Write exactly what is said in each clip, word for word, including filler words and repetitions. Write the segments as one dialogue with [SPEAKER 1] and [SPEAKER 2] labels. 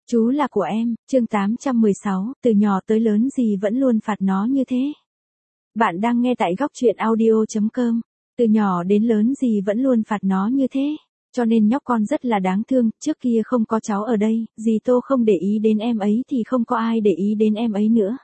[SPEAKER 1] Chú là của em, chương tám trăm mười sáu, từ nhỏ tới lớn gì vẫn luôn phạt nó như thế. Bạn đang nghe tại góc truyện audio chấm com. Từ nhỏ đến lớn gì vẫn luôn phạt nó như thế. Cho nên nhóc con rất là đáng thương, trước kia không có cháu ở đây, dì Tô không để ý đến em ấy thì không có ai để ý đến em ấy nữa.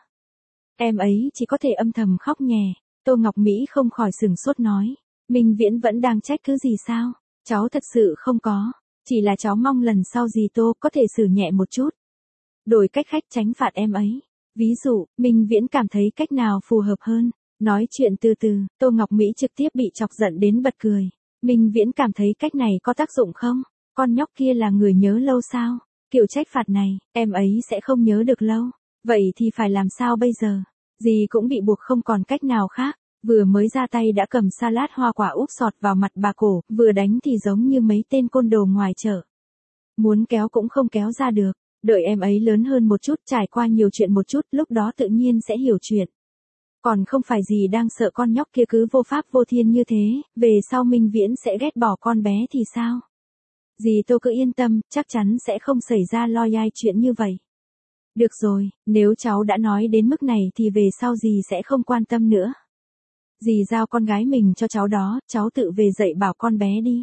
[SPEAKER 1] Em ấy chỉ có thể âm thầm khóc nhè. Tô Ngọc Mỹ không khỏi sừng sốt nói. Minh Viễn vẫn đang trách cứ gì sao? Cháu thật sự không có. Chỉ là cháu mong lần sau dì Tô có thể xử nhẹ một chút. Đổi cách khách tránh phạt em ấy. Ví dụ, Minh Viễn cảm thấy cách nào phù hợp hơn. Nói chuyện từ từ, Tô Ngọc Mỹ trực tiếp bị chọc giận đến bật cười. Minh Viễn cảm thấy cách này có tác dụng không? Con nhóc kia là người nhớ lâu sao? Kiểu trách phạt này, em ấy sẽ không nhớ được lâu. Vậy thì phải làm sao bây giờ? Dì cũng bị buộc không còn cách nào khác. Vừa mới ra tay đã cầm salad hoa quả úp sọt vào mặt bà cổ, vừa đánh thì giống như mấy tên côn đồ ngoài chợ. Muốn kéo cũng không kéo ra được, đợi em ấy lớn hơn một chút, trải qua nhiều chuyện một chút, lúc đó tự nhiên sẽ hiểu chuyện. Còn không phải gì đang sợ con nhóc kia cứ vô pháp vô thiên như thế, về sau Minh Viễn sẽ ghét bỏ con bé thì sao? Dì Tô cứ yên tâm, chắc chắn sẽ không xảy ra lo dai chuyện như vậy. Được rồi, nếu cháu đã nói đến mức này thì về sau dì sẽ không quan tâm nữa. Dì giao con gái mình cho cháu đó, cháu tự về dạy bảo con bé đi.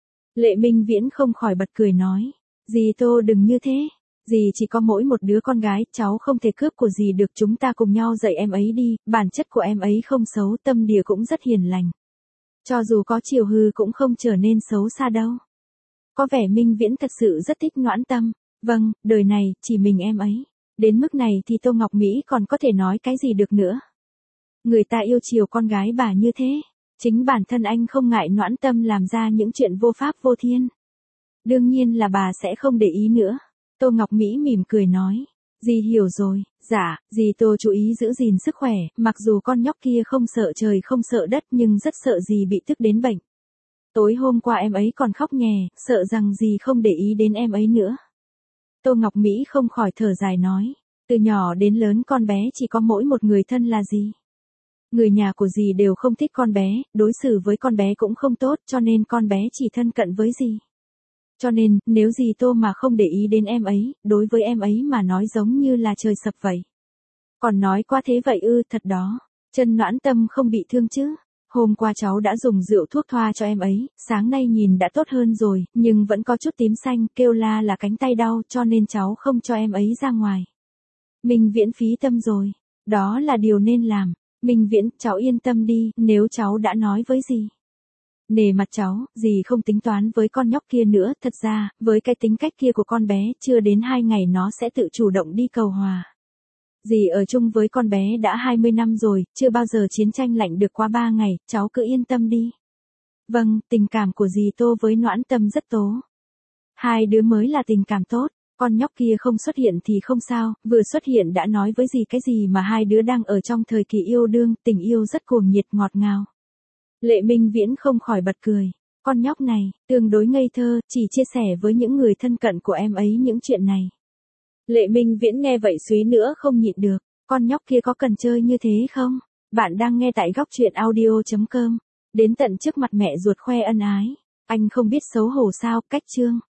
[SPEAKER 1] Lệ Minh Viễn không khỏi bật cười nói. Dì Tô đừng như thế. Dì chỉ có mỗi một đứa con gái, cháu không thể cướp của dì được, chúng ta cùng nhau dạy em ấy đi, bản chất của em ấy không xấu, tâm địa cũng rất hiền lành. Cho dù có chiều hư cũng không trở nên xấu xa đâu. Có vẻ Minh Viễn thật sự rất thích Noãn Tâm. Vâng, đời này, chỉ mình em ấy. Đến mức này thì Tô Ngọc Mỹ còn có thể nói cái gì được nữa. Người ta yêu chiều con gái bà như thế. Chính bản thân anh không ngại Noãn Tâm làm ra những chuyện vô pháp vô thiên. Đương nhiên là bà sẽ không để ý nữa. Tô Ngọc Mỹ mỉm cười nói. Dì hiểu rồi, dạ, dì Tô chú ý giữ gìn sức khỏe, mặc dù con nhóc kia không sợ trời không sợ đất nhưng rất sợ dì bị tức đến bệnh. Tối hôm qua em ấy còn khóc nhè, sợ rằng dì không để ý đến em ấy nữa. Tô Ngọc Mỹ không khỏi thở dài nói. Từ nhỏ đến lớn con bé chỉ có mỗi một người thân là dì. Người nhà của dì đều không thích con bé, đối xử với con bé cũng không tốt, cho nên con bé chỉ thân cận với dì. Cho nên, nếu dì Tô mà không để ý đến em ấy, đối với em ấy mà nói giống như là trời sập vậy. Còn nói qua thế vậy ư, thật đó. Chân Noãn Tâm không bị thương chứ. Hôm qua cháu đã dùng rượu thuốc thoa cho em ấy, sáng nay nhìn đã tốt hơn rồi, nhưng vẫn có chút tím xanh, kêu la là cánh tay đau, cho nên cháu không cho em ấy ra ngoài. Minh Viễn phí tâm rồi. Đó là điều nên làm. Minh Viễn, cháu yên tâm đi, nếu cháu đã nói với dì. Nề mặt cháu, dì không tính toán với con nhóc kia nữa, thật ra, với cái tính cách kia của con bé, chưa đến hai ngày nó sẽ tự chủ động đi cầu hòa. Dì ở chung với con bé đã hai mươi năm rồi, chưa bao giờ chiến tranh lạnh được qua ba ngày, cháu cứ yên tâm đi. Vâng, tình cảm của dì Tô với Noãn Tâm rất tố. Hai đứa mới là tình cảm tốt. Con nhóc kia không xuất hiện thì không sao, vừa xuất hiện đã nói với dì cái gì mà hai đứa đang ở trong thời kỳ yêu đương, tình yêu rất cuồng nhiệt ngọt ngào. Lệ Minh Viễn không khỏi bật cười. Con nhóc này, tương đối ngây thơ, chỉ chia sẻ với những người thân cận của em ấy những chuyện này. Lệ Minh Viễn nghe vậy suý nữa không nhịn được. Con nhóc kia có cần chơi như thế không? Bạn đang nghe tại góc truyện audio chấm com. Đến tận trước mặt mẹ ruột khoe ân ái. Anh không biết xấu hổ sao, cách chương.